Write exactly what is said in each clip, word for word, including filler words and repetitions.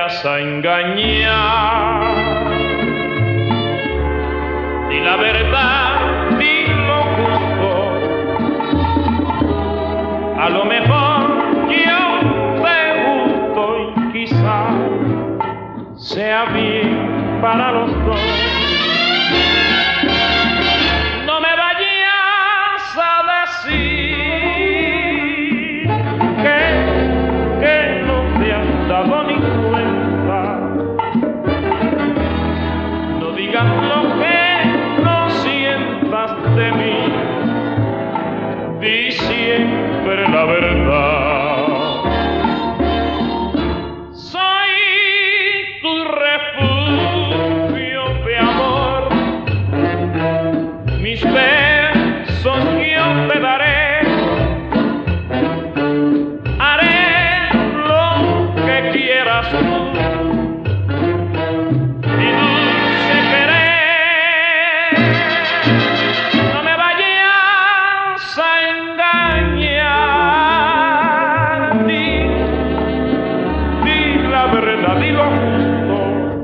vayas a engañar. Di la verdad, di lo justo. A lo mejor yo te gusto y quizá sea bien para los dos. No me vayas a decir que, que no te has dado ni cuenta. No digas lo que no sientas de mí. Di siempre la verdad. Soy tu refugio de amor. Mis besos yo te daré. Haré lo que quieras tú. Mi dulce querer. No me vayas a engañar. Di, di la verdad, di lo justo.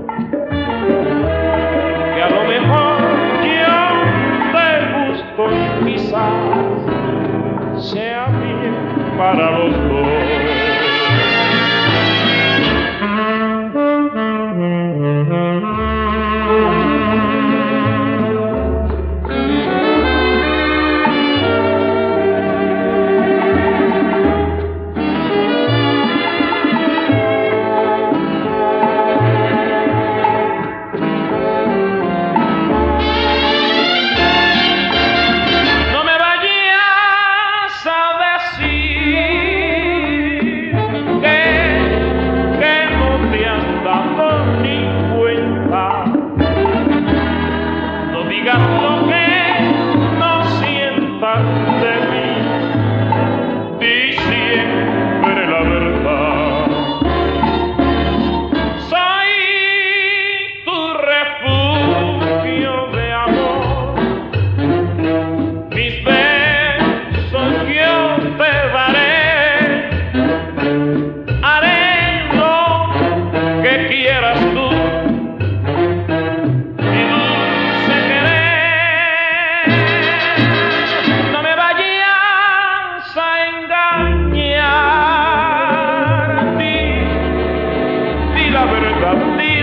Que a lo mejor yo te gusto y quizás sea bien para los dos. No me vayas a decir que, que no te has dado ni cuenta. No digas lo que no sientas de mí. Di siempre la verdad. Soy tu refugio de amor. Mis besos yo te daré. Haré lo que quieras tú. Mi dulce querer. No me vayas a engañar. Di, di la verdad, di